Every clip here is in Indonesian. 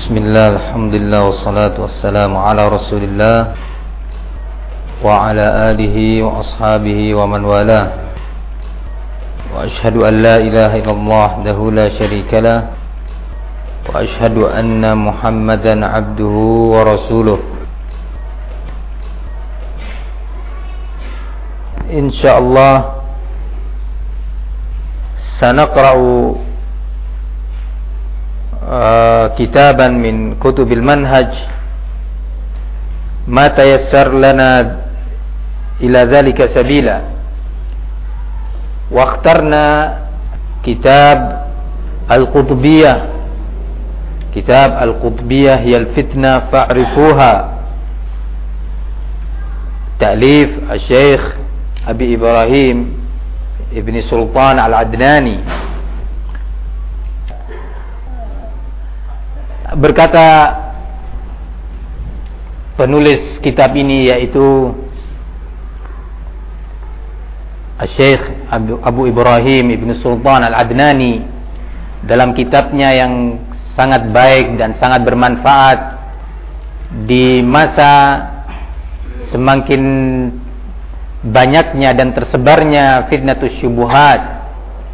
Bismillah, alhamdulillah, wassalatu wassalamu ala rasulillah wa ala alihi wa ashabihi wa man walah. Wa ashhadu an la ilaha illallah wahdahu la syarika lah wa ashhadu anna Muhammadan abduhu wa rasuluh. Insyaallah sanaqra'u kitaban min kutubil manhaj ma tayassar lana ila dhalika sabila wa ikhtarna kitab al-qutbiyah. Kitab al-qutbiyah hiya al-fitnah fa'rifuha, ta'lif al-Syekh Abi Ibrahim Ibn Sultan Al-Adnani. Berkata penulis kitab ini, yaitu Syekh Abu Ibrahim Ibn Sultan Al-Adnani, dalam kitabnya yang sangat baik dan sangat bermanfaat di masa semakin banyaknya dan tersebarnya fitnatus syubuhat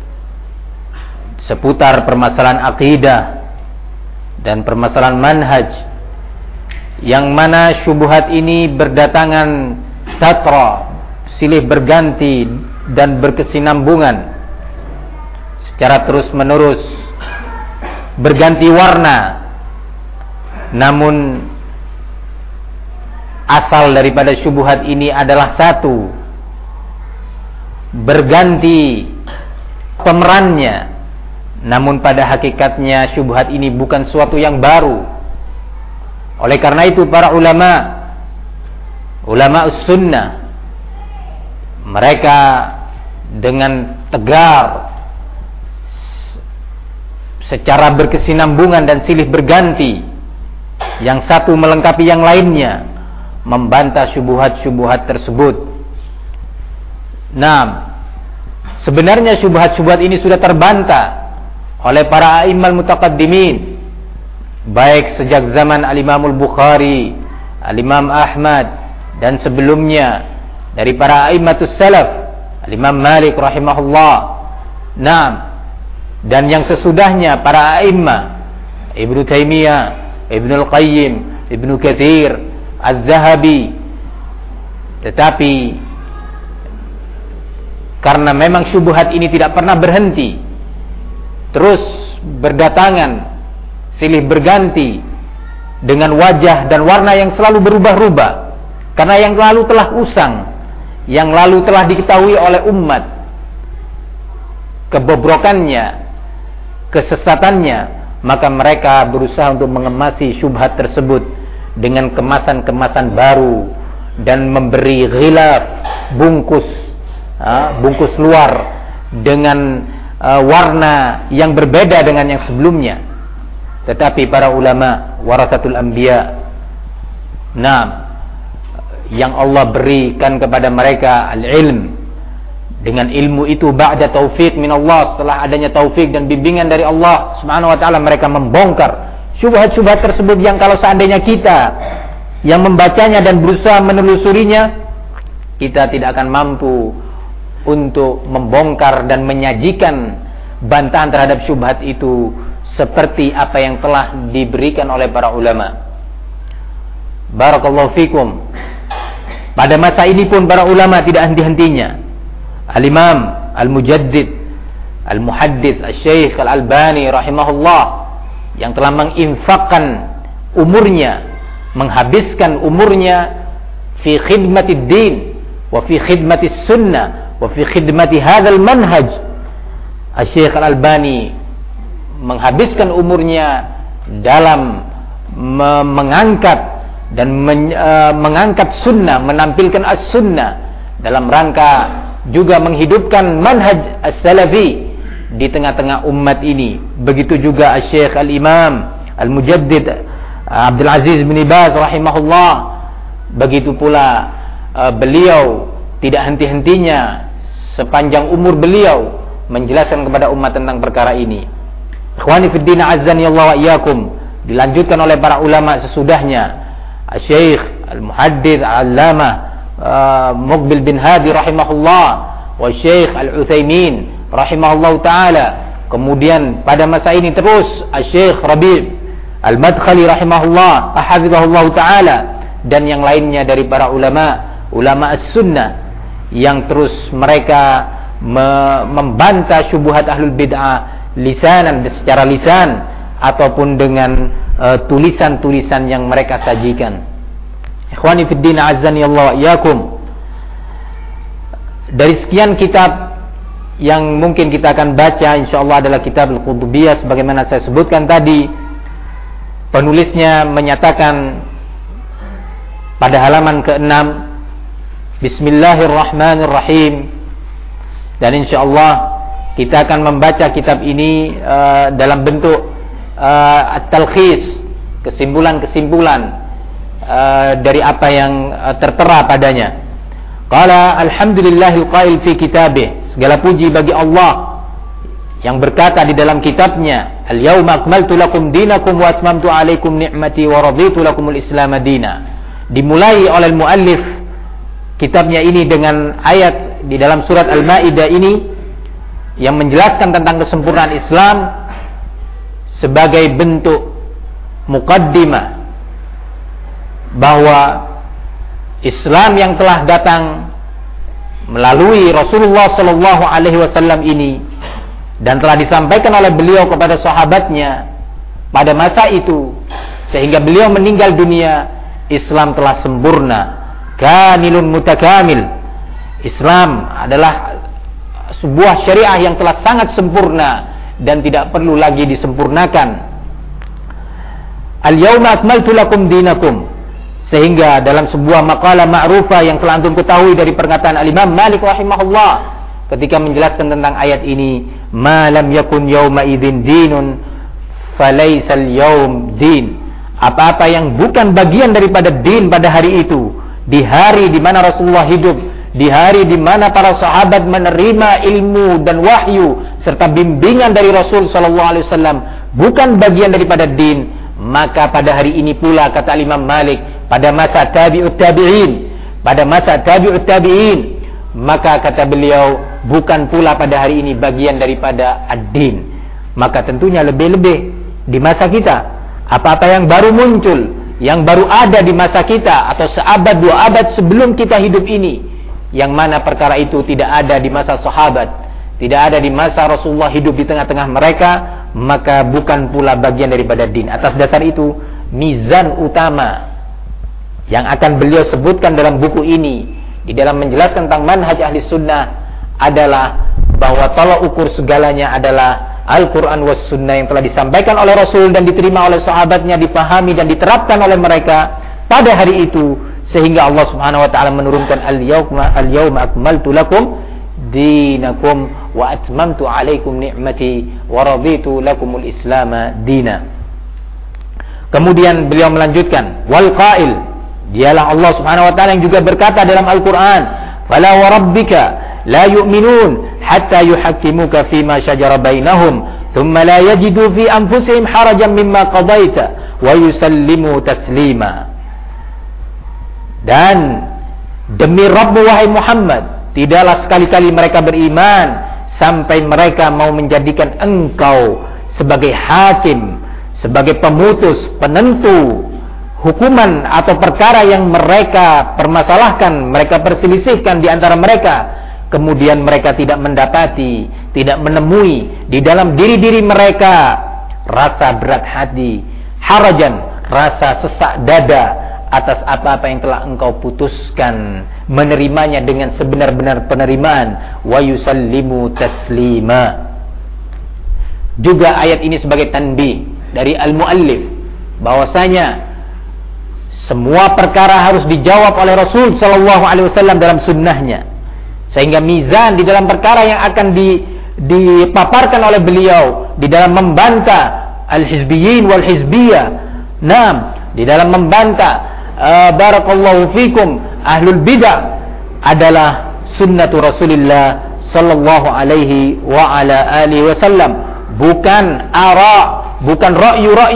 seputar permasalahan akidah dan permasalahan manhaj, yang mana syubhat ini berdatangan tatra, silih berganti dan berkesinambungan secara terus menerus, berganti warna, namun asal daripada syubhat ini adalah satu, berganti pemerannya. Namun pada hakikatnya syubhat ini bukan suatu yang baru. Oleh karena itu para ulama sunnah, mereka dengan tegar secara berkesinambungan dan silih berganti, yang satu melengkapi yang lainnya, membantah syubhat-syubhat tersebut. Nah, sebenarnya syubhat-syubhat ini sudah terbantah oleh para a'immal mutaqaddimin, baik sejak zaman al-Imam al-Bukhari, al-Imam Ahmad, dan sebelumnya dari para a'immatus salaf, al-Imam Malik rahimahullah. Nah, dan yang sesudahnya para a'immah, Ibnu Taimiyah, Ibnu Al-Qayyim, Ibnu Katsir, Az-Zahabi. Tetapi karena memang syubhat ini tidak pernah berhenti, terus berdatangan, silih berganti dengan wajah dan warna yang selalu berubah-ubah, karena yang lalu telah usang, yang lalu telah diketahui oleh umat kebobrokannya, kesesatannya, maka mereka berusaha untuk mengemasi syubhat tersebut dengan kemasan-kemasan baru dan memberi ghilaf, bungkus luar dengan warna yang berbeda dengan yang sebelumnya. Tetapi para ulama warasatul anbiya, nah, yang Allah berikan kepada mereka al-ilm, dengan ilmu itu ba'da taufik min Allah, setelah adanya taufik dan bimbingan dari Allah Subhanahu wa taala, mereka membongkar syubhat-syubhat tersebut yang kalau seandainya kita yang membacanya dan berusaha menelusurinya, kita tidak akan mampu untuk membongkar dan menyajikan bantahan terhadap syubhat itu seperti apa yang telah diberikan oleh para ulama. Barakallahu fikum. Pada masa ini pun para ulama tidak henti-hentinya. Al-Imam Al-Mujaddid Al-Muhaddits Al-Syekh Al-Albani rahimahullah, yang telah menginfakkan umurnya, menghabiskan umurnya fi khidmatid din wa fi khidmatis sunnah wa fi khidmati hadzal manhaj. Syekh Al-Albani menghabiskan umurnya dalam mengangkat dan mengangkat sunnah, menampilkan as-sunnah, dalam rangka juga menghidupkan manhaj as-salafi di tengah-tengah umat ini. Begitu juga Syekh Al-Imam Al-Mujaddid Abdul Aziz bin Baz rahimahullah. Begitu pula beliau tidak henti-hentinya sepanjang umur beliau menjelaskan kepada umat tentang perkara ini. Ikhwani fid din, azzani Allah wa iyyakum. dilanjutkan oleh para ulama sesudahnya, Syekh Al-Muhaddits Al-Allamah Muqbil bin Hadi rahimahullah, wa Syekh Al-Utsaimin rahimahullah taala. Kemudian pada masa ini terus Syekh Rabi' Al-Madkhali rahimahullah hafizahullah taala, dan yang lainnya dari para ulama as-sunnah yang terus mereka membantah syubhat ahlul bid'ah lisanan, secara lisan ataupun dengan tulisan-tulisan yang mereka sajikan. Ikhwani fid din, azzani Allah wa iyyakum. Dari sekian kitab yang mungkin kita akan baca insyaallah adalah kitab Al-Qutubiyah sebagaimana saya sebutkan tadi. Penulisnya menyatakan pada halaman ke-6, Bismillahirrahmanirrahim, dan insyaallah kita akan membaca kitab ini dalam bentuk at-talkhis, kesimpulan-kesimpulan dari apa yang tertera padanya. Qala alhamdulillahil qail fi kitabih, segala puji bagi Allah yang berkata di dalam kitabnya, al-yauma akmaltu lakum dinakum wa atmamtu alaikum ni'mati wa raditu lakumul islam dina. Dimulai oleh muallif kitabnya ini dengan ayat di dalam surat Al-Maidah ini yang menjelaskan tentang kesempurnaan Islam sebagai bentuk muqaddimah bahwa Islam yang telah datang melalui Rasulullah sallallahu alaihi wasallam ini dan telah disampaikan oleh beliau kepada sahabatnya pada masa itu sehingga beliau meninggal dunia, Islam telah sempurna, kamilun mutakamil. Islam adalah sebuah syariah yang telah sangat sempurna dan tidak perlu lagi disempurnakan. Al-yauma akmaltu lakum dinakum, sehingga dalam sebuah maqalah ma'rufah yang telah antum ketahui dari perkataan Al-Imam Malik rahimahullah ketika menjelaskan tentang ayat ini, ma lam yakun yauma idzin dinun falaisal yaum din. Apa-apa yang bukan bagian daripada din pada hari itu, di hari di mana Rasulullah hidup, di hari di mana para sahabat menerima ilmu dan wahyu serta bimbingan dari Rasul sallallahu alaihi wasallam, bukan bagian daripada din, maka pada hari ini pula kata Imam Malik, pada masa tabi'ut tabi'in, maka kata beliau bukan pula pada hari ini bagian daripada ad-din. Maka tentunya lebih-lebih di masa kita, apa-apa yang baru muncul, yang baru ada di masa kita atau seabad dua abad sebelum kita hidup ini, yang mana perkara itu tidak ada di masa sahabat, tidak ada di masa Rasulullah hidup di tengah-tengah mereka, maka bukan pula bagian daripada din. Atas dasar itu, mizan utama yang akan beliau sebutkan dalam buku ini di dalam menjelaskan tentang manhaj ahli sunnah adalah bahwa tolak ukur segalanya adalah Al-Quran was sunnah yang telah disampaikan oleh Rasul dan diterima oleh sahabatnya, dipahami dan diterapkan oleh mereka pada hari itu, sehingga Allah subhanahu wa ta'ala menurunkan al-yawma akmaltu lakum dinakum wa atmamtu alaikum ni'mati wa raditu lakumul islam dina. Kemudian beliau melanjutkan, wal qail, dialah Allah subhanahu wa ta'ala yang juga berkata dalam Al-Quran, fala wa rabbika la yu'minun hatta yuhakkimuka fima shajara bainahum thumma la yajidu fi anfusihim harajan mimma qadaita wa yusallimu taslima. Dan demi Rabb wahai Muhammad, tidaklah sekali-kali mereka beriman sampai mereka mau menjadikan engkau sebagai hakim, sebagai pemutus, penentu hukuman atau perkara yang mereka permasalahkan, mereka perselisihkan di antara mereka. Kemudian mereka tidak mendapati, tidak menemui di dalam diri-diri mereka rasa berat hati, harajan, rasa sesak dada atas apa-apa yang telah engkau putuskan, menerimanya dengan sebenar-benar penerimaan, wa yusallimu taslima. Juga ayat ini sebagai tanbih dari al-muallif bahwasanya semua perkara harus dijawab oleh Rasul sallallahu alaihi wasallam dalam sunnahnya. Sehingga mizan di dalam perkara yang akan dipaparkan oleh beliau di dalam membantah al-hizbiyyin wal hizbiyah, di dalam membantah barakallahu fikum ahlul bidah, adalah sunnatu Rasulillah sallallahu alaihi wa ala alihi wasallam, bukan ara, bukan ra'yu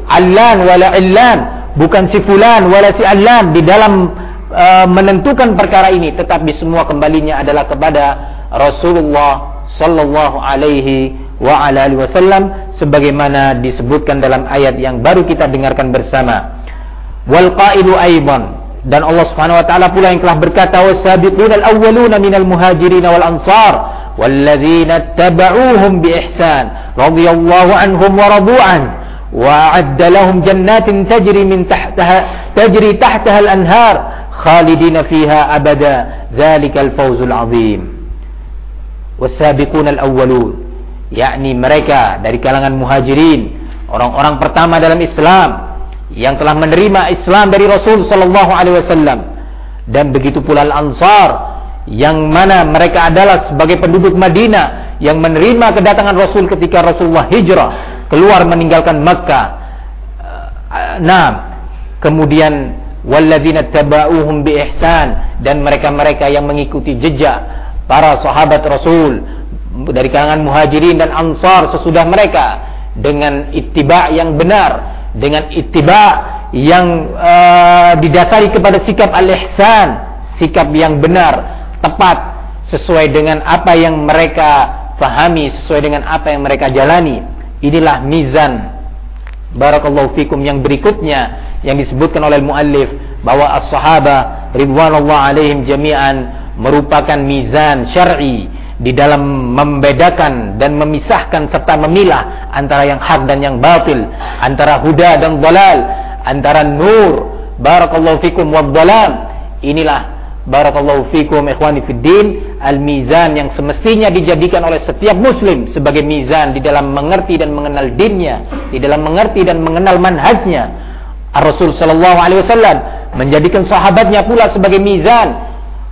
Allan wala Illan, bukan si fulan wala si Allan di dalam menentukan perkara ini, tetapi semua kembalinya adalah kepada Rasulullah sallallahu alaihi wa ala alihi wasallam, sebagaimana disebutkan dalam ayat yang baru kita dengarkan bersama. Wal qailu aidan, dan Allah Subhanahu wa taala pula yang telah berkata, wasabiqunal awwaluna minal muhajirin wal ansar walladzina ittaba'uuhum bi ihsan radhiyallahu anhum wa radu an wa a'adda lahum jannatin tajri tahtaha al-anhar khalidina fiha abada dzalikal fawzul azim. Wasabiqunal awwalun, yakni mereka dari kalangan muhajirin, orang-orang pertama dalam Islam yang telah menerima Islam dari Rasul sallallahu alaihi wasallam, dan begitu pula al-ansar yang mana mereka adalah sebagai penduduk Madinah yang menerima kedatangan Rasul ketika Rasulullah hijrah keluar meninggalkan Makkah. Kemudian walladzina tabauhum bi ihsan, dan mereka-mereka yang mengikuti jejak para sahabat Rasul dari kalangan muhajirin dan ansar sesudah mereka dengan ittiba' yang benar, dengan ittiba' yang didasari kepada sikap al-ihsan, sikap yang benar, tepat, sesuai dengan apa yang mereka fahami, sesuai dengan apa yang mereka jalani. Inilah mizan barakallahu fikum yang berikutnya yang disebutkan oleh muallif, bahwa as-sahabah ridwanullah alaihim jami'an merupakan mizan syar'i di dalam membedakan dan memisahkan serta memilah antara yang hak dan yang batil, antara huda dan dhalal, antara nur barakallahu fikum wad dhalam. Inilah barakallahu fikum ikhwani fid din al-mizan yang semestinya dijadikan oleh setiap muslim sebagai mizan di dalam mengerti dan mengenal dinnya, di dalam mengerti dan mengenal manhajnya. Ar-Rasul sallallahu alaihi wasallam menjadikan sahabatnya pula sebagai mizan.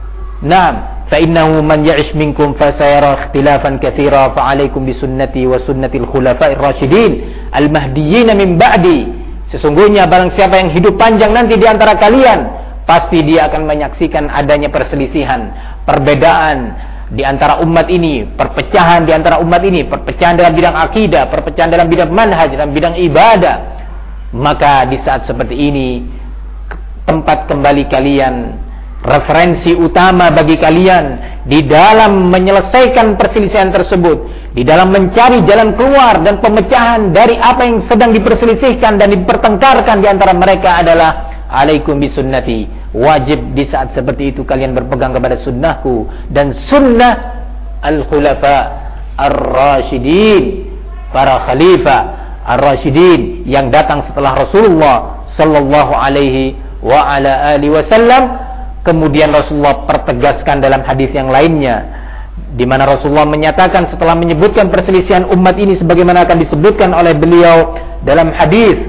فإنه من يعش منكم فسيرى اختلافا كثيرا فعليكم بسنتي وسنة الخلفاء الراشدين المهديين من بعدي. Sesungguhnya barang siapa yang hidup panjang nanti di antara kalian, pasti dia akan menyaksikan adanya perselisihan, perbedaan di antara umat ini, perpecahan di antara umat ini, perpecahan dalam bidang akidah, perpecahan dalam bidang manhaj, dalam bidang ibadah. Maka di saat seperti ini, tempat kembali kalian, referensi utama bagi kalian di dalam menyelesaikan perselisihan tersebut, di dalam mencari jalan keluar dan pemecahan dari apa yang sedang diperselisihkan dan dipertengkarkan di antara mereka adalah alaikum bisunnati. Wajib di saat seperti itu kalian berpegang kepada sunnahku dan sunnah al-khulafa ar-rasyidin, para khalifah ar-rasyidin yang datang setelah Rasulullah sallallahu alaihi wa ala alihi wasallam. Kemudian Rasulullah pertegaskan dalam hadis yang lainnya, di mana Rasulullah menyatakan setelah menyebutkan perselisihan umat ini sebagaimana akan disebutkan oleh beliau dalam hadis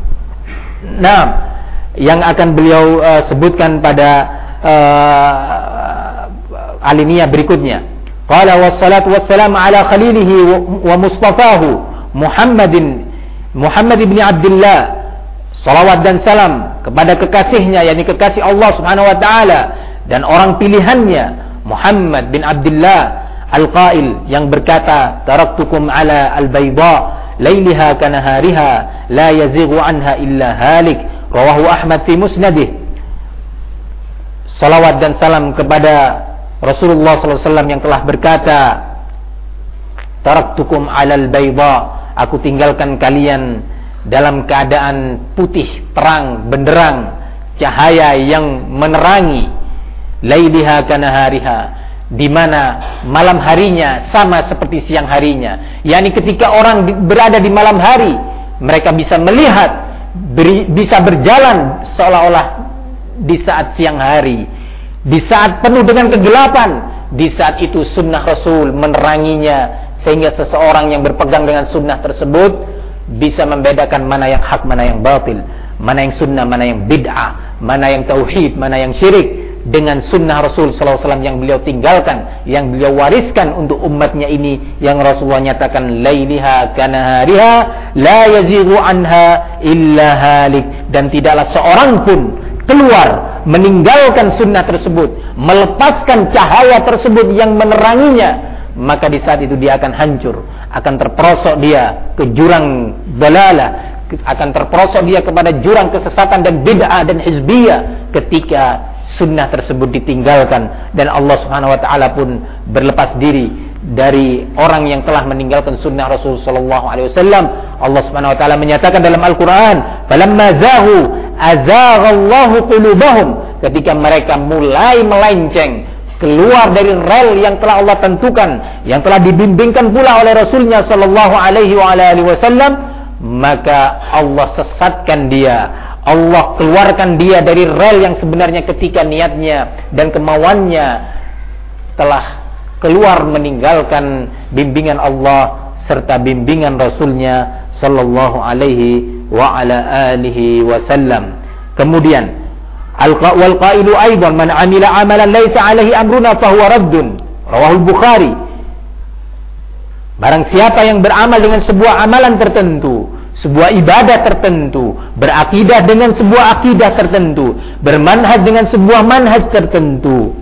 yang akan beliau sebutkan pada alinea berikutnya. Qala wassalatu wassalamu ala khalilihi wa mustafahu Muhammad ibn Abdullah. Salawat dan salam kepada kekasihnya, yakni kekasih Allah subhanahu wa ta'ala, dan orang pilihannya Muhammad bin Abdullah al-qail, yang berkata, taraktukum ala al-bayda layliha kanahariha la yazighu anha illa halik, rawahu Ahmad fi musnadih. Salawat dan salam kepada Rasulullah SAW yang telah berkata, taraktukum ala al-bayda, aku tinggalkan kalian dalam keadaan putih terang benderang, cahaya yang menerangi, lailiha kanahariha, di mana malam harinya sama seperti siang harinya. Yani ketika orang berada di malam hari, mereka bisa melihat, bisa berjalan seolah-olah di saat siang hari, di saat penuh dengan kegelapan. Di saat itu sunnah Rasul meneranginya, sehingga seseorang yang berpegang dengan sunnah tersebut bisa membedakan mana yang hak, mana yang batil, mana yang sunnah, mana yang bid'ah, mana yang tauhid, mana yang syirik, dengan sunnah Rasul SAW yang beliau tinggalkan, yang beliau wariskan untuk umatnya ini, yang Rasulullah nyatakan lailiha kanahariha la yazighu anha illa halik, dan tidaklah seorang pun keluar meninggalkan sunnah tersebut, melepaskan cahaya tersebut yang meneranginya, maka di saat itu dia akan hancur, akan terperosok dia ke jurang dalalah, akan terperosok dia kepada jurang kesesatan dan bid'ah dan hizbiyah ketika sunnah tersebut ditinggalkan, dan Allah Subhanahu wa taala pun berlepas diri dari orang yang telah meninggalkan sunnah Rasul sallallahu alaihi wasallam. Allah Subhanahu wa taala menyatakan dalam Al-Qur'an, "Falamma zaghu azaghallahu qulubahum." Ketika mereka mulai melenceng keluar dari rel yang telah Allah tentukan, yang telah dibimbingkan pula oleh Rasulnya sallallahu alaihi wasallam, maka Allah sesatkan dia, Allah keluarkan dia dari rel yang sebenarnya ketika niatnya dan kemauannya telah keluar meninggalkan bimbingan Allah serta bimbingan Rasulnya sallallahu alaihi wa ala alihi wasallam. Kemudian wal qailu aidan man amila amalan laisa alaihi amruna fahuwa raddun, rawahul Bukhari. Barang siapa yang beramal dengan sebuah amalan tertentu, sebuah ibadah tertentu, berakidah dengan sebuah akidah tertentu, bermanhaj dengan sebuah manhaj tertentu,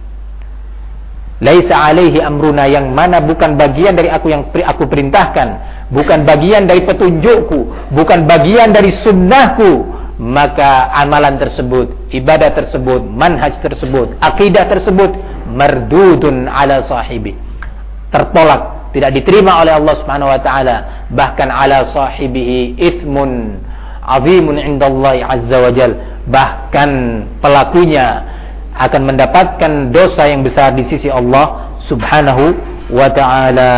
laisa alaihi amruna, yang mana bukan bagian dari yang aku perintahkan, bukan bagian dari petunjukku, bukan bagian dari sunnahku, maka amalan tersebut, ibadah tersebut, manhaj tersebut, akidah tersebut mardudun ala sahibi, tertolak, tidak diterima oleh Allah Subhanahu wa taala, bahkan ala sahibihi itsmun azimun indallahi azza wajal, bahkan pelakunya akan mendapatkan dosa yang besar di sisi Allah Subhanahu wa taala.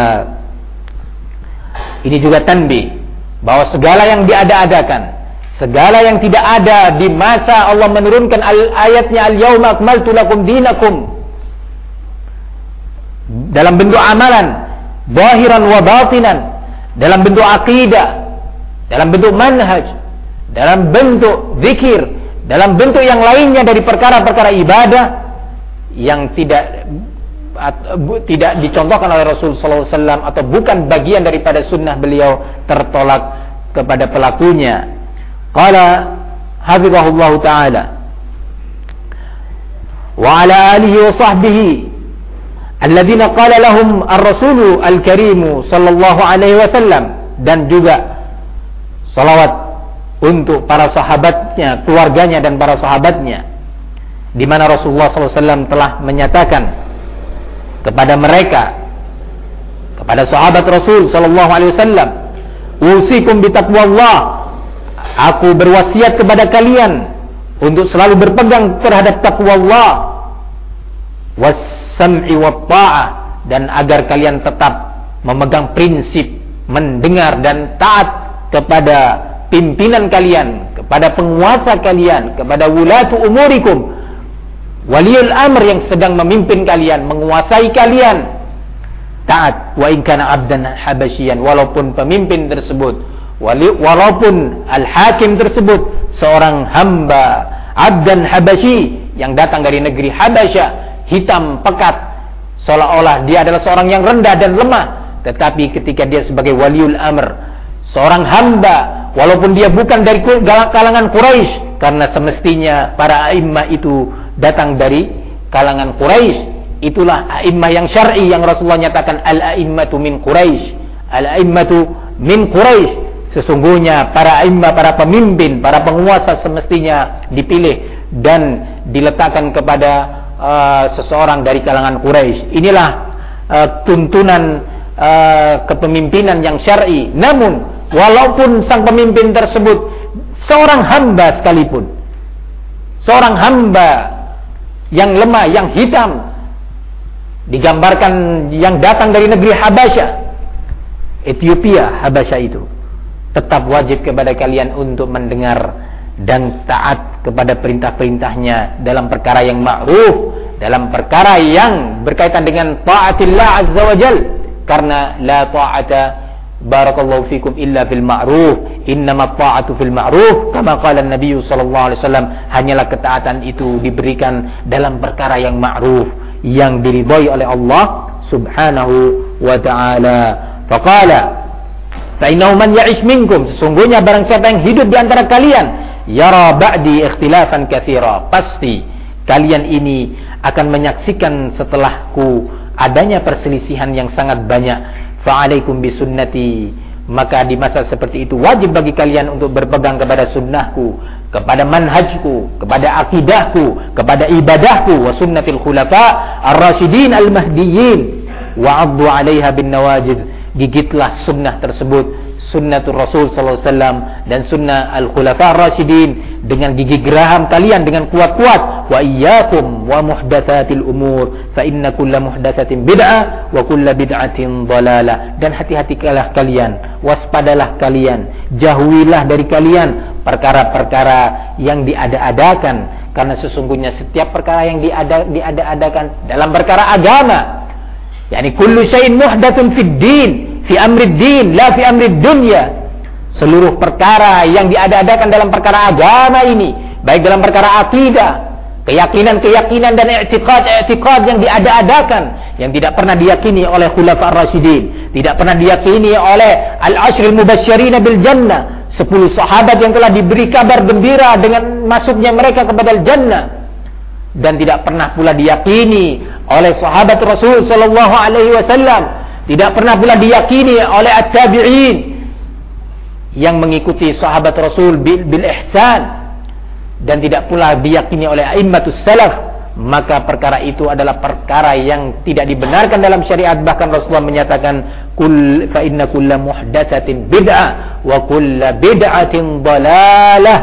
Ini juga tanbih bahwa segala yang diada-adakan, segala yang tidak ada di masa Allah menurunkan ayatnya al-yauma akmaltu lakum dinakum, dalam bentuk amalan zahiran wa batinan, dalam bentuk akidah, dalam bentuk manhaj, dalam bentuk zikir, dalam bentuk yang lainnya dari perkara-perkara ibadah yang tidak dicontohkan oleh Rasul sallallahu alaihi wasallam atau bukan bagian daripada sunnah beliau, tertolak kepada pelakunya. Qala hafizahullahu taala wa ala alihi wa sahbihi alladzina qala lahum ar-rasulu al-karimu sallallahu alaihi wasallam, dan juga salawat untuk para sahabatnya, keluarganya dan para sahabatnya, di mana Rasulullah sallallahu alaihi wasallam telah menyatakan kepada mereka, kepada sahabat Rasul sallallahu alaihi wasallam, usikum bitaqwallah, aku berwasiat kepada kalian untuk selalu berpegang terhadap takwa Allah, was-sam'i wat-ta'ah, dan agar kalian tetap memegang prinsip mendengar dan taat kepada pimpinan kalian, kepada penguasa kalian, kepada wulatu umurikum, waliul amr yang sedang memimpin kalian, menguasai kalian, taat. Wa in kana abdan habasyian, walaupun pemimpin tersebut, walaupun al-hakim tersebut seorang hamba abdan habasyi yang datang dari negeri Habasyah, hitam pekat, seolah-olah dia adalah seorang yang rendah dan lemah, tetapi ketika dia sebagai waliul amr, seorang hamba, walaupun dia bukan dari kalangan Quraisy, karena semestinya para a'immah itu datang dari kalangan Quraisy, itulah a'immah yang syar'i yang Rasulullah nyatakan al-a'immatu min Quraisy, al-a'immatu min Quraisy. Sesungguhnya para a'immah, para pemimpin, para penguasa semestinya dipilih dan diletakkan kepada seseorang dari kalangan Quraisy. Inilah tuntunan kepemimpinan yang syar'i. Namun walaupun sang pemimpin tersebut seorang hamba sekalipun, seorang hamba yang lemah, yang hitam, digambarkan yang datang dari negeri Habasyah, Ethiopia, Habasyah itu, tetap wajib kepada kalian untuk mendengar dan taat kepada perintah-perintahnya dalam perkara yang ma'ruf, dalam perkara yang berkaitan dengan ta'atillah azza wa jal, karena la ta'ata barakallahu fikum illa fil ma'ruf, innama ta'atu fil ma'ruf, kama qala Nabi sallallahu alaihi wasallam, hanyalah ketaatan itu diberikan dalam perkara yang ma'ruf, yang diridhai oleh Allah subhanahu wa ta'ala. Faqala fa'innahu man ya'ish minkum, sesungguhnya barang siapa yang hidup di antara kalian, yara ba'di ikhtilafan katsira, pasti kalian ini akan menyaksikan setelahku adanya perselisihan yang sangat banyak. Fa'alaikum bisunnati, Maka di masa seperti itu wajib bagi kalian untuk berpegang kepada sunnahku, kepada manhajku, kepada akidahku, kepada ibadahku, wa sunnatil khulafa ar-rasyidin al-mahdiyyin wa 'addu 'alaiha bin nawajid. Gigitlah sunnah tersebut, sunnatul Rasul sallallahu alaihi wasallam dan sunnah al-khulafa ar-rasyidin dengan gigi geraham kalian dengan kuat-kuat. Wa iyyakum wa muhdatsatil umur fa inna kulla muhdatsatin bid'ah wa kulla bid'atin dhalalah. Dan hati-hatilah kalian, waspadalah kalian, jauhilah dari kalian perkara-perkara yang diada-adakan, karena sesungguhnya setiap perkara yang diada-adakan dalam perkara agama, yakni kullu syai'in muhdatsun fid din fi amrid din la fi amrid dunya. Seluruh perkara yang diada-adakan dalam perkara agama ini, baik dalam perkara akidah, keyakinan-keyakinan dan i'tiqad yang diada-adakan, yang tidak pernah diyakini oleh khulafa ar-rasyidin, tidak pernah diyakini oleh al-ashril mubasysyirin bil jannah, 10 sahabat yang telah diberi kabar gembira dengan masuknya mereka kepada jannah, dan tidak pernah pula diyakini oleh sahabat Rasul sallallahu alaihi wasallam, tidak pernah pula diyakini oleh at-tabi'in yang mengikuti sahabat Rasul bil ihsan, dan tidak pula diyakini oleh a'immatus salaf. Maka perkara itu adalah perkara yang tidak dibenarkan dalam syariat. Bahkan Rasulullah menyatakan fa inna kulla muhdatsatin bid'ah wa kulla bid'atin dhalalah,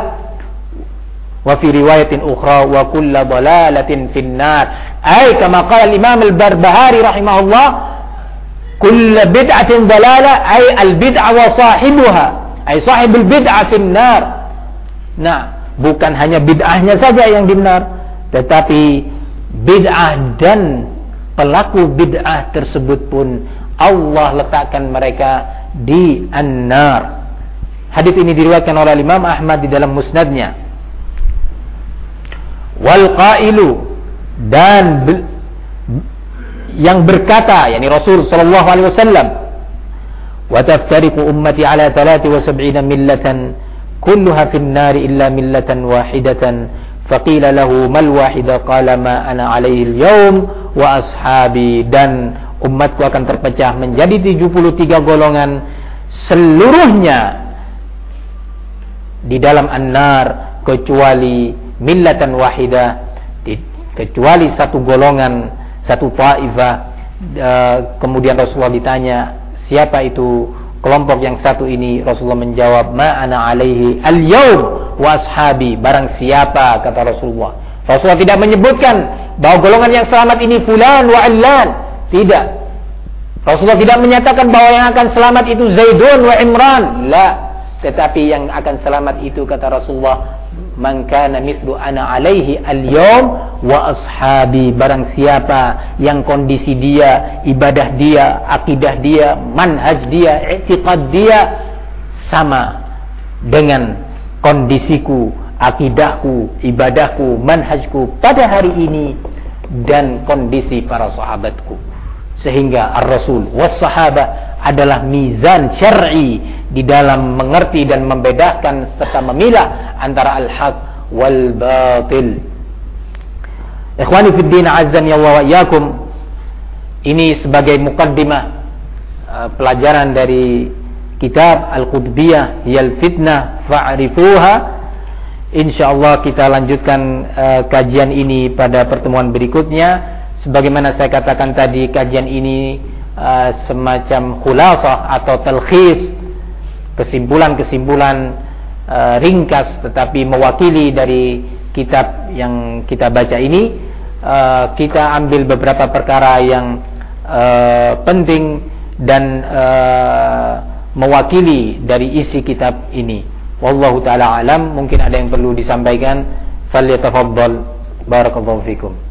wa fi riwayatin ukhra wa kulla dhalalatin finnar. Ay kama qala al-Imam al-Barbahari rahimahullah, kulla bid'atin dhalalah ay al-bid'ah wa sahibuha, ay sahibul bid'ah finnar. Nah, bukan hanya bid'ahnya saja yang benar, tetapi bid'ah dan pelaku bid'ah tersebut pun Allah letakkan mereka di an-nar. Hadis ini diriwayatkan oleh Imam Ahmad di dalam musnadnya. Wal qailu, dan yang berkata, yakni Rasul sallallahu alaihi wasallam, wa taftariqu ummati ala 73 millatan kulluha fin nar illa millatan wahidatan. Faqila lahu mal wahida, qala ma ana alaihi al-yawm wa ashabi. Dan umatku akan terpecah menjadi 73 golongan, seluruhnya di dalam an-nar kecuali millatan wahida, kecuali satu golongan, satu taifah. Kemudian Rasulullah ditanya, siapa itu kelompok yang satu ini? Rasulullah menjawab, ma ana alaihi al-yawm wa ashabi. Barang siapa, kata Rasulullah. Rasulullah tidak menyebutkan bahwa golongan yang selamat ini fulan wa allan. Tidak. Rasulullah tidak menyatakan bahwa yang akan selamat itu Zaidun wa Imran. La. Tetapi yang akan selamat itu, kata Rasulullah, man kana mithlu ana alaihi al-yawm wa ashabi. Barang siapa yang kondisi dia, ibadah dia, akidah dia, manhaj dia, i'tiqad dia sama dengan kondisiku, akidahku, ibadahku, manhajku pada hari ini dan kondisi para sahabatku. Sehingga ar-Rasul was sahabah adalah mizan syar'i di dalam mengerti dan membedakan serta memilah antara al-haq wal batil. Ikhwani fid din, azzani Allah wa iyyakum. Ini sebagai muqaddimah pelajaran dari kitab Al-Qutbiyah Hiyal Fitnah Fa'rifuha. Insyaallah kita lanjutkan kajian ini pada pertemuan berikutnya. Sebagaimana saya katakan tadi, kajian ini semacam khulasah atau talkhis, kesimpulan-kesimpulan ringkas tetapi mewakili dari kitab yang kita baca ini. Kita ambil beberapa perkara yang penting dan mewakili dari isi kitab ini. Wallahu ta'ala alam. Mungkin ada yang perlu disampaikan. Falyatafaddal. Barakallahu fikum.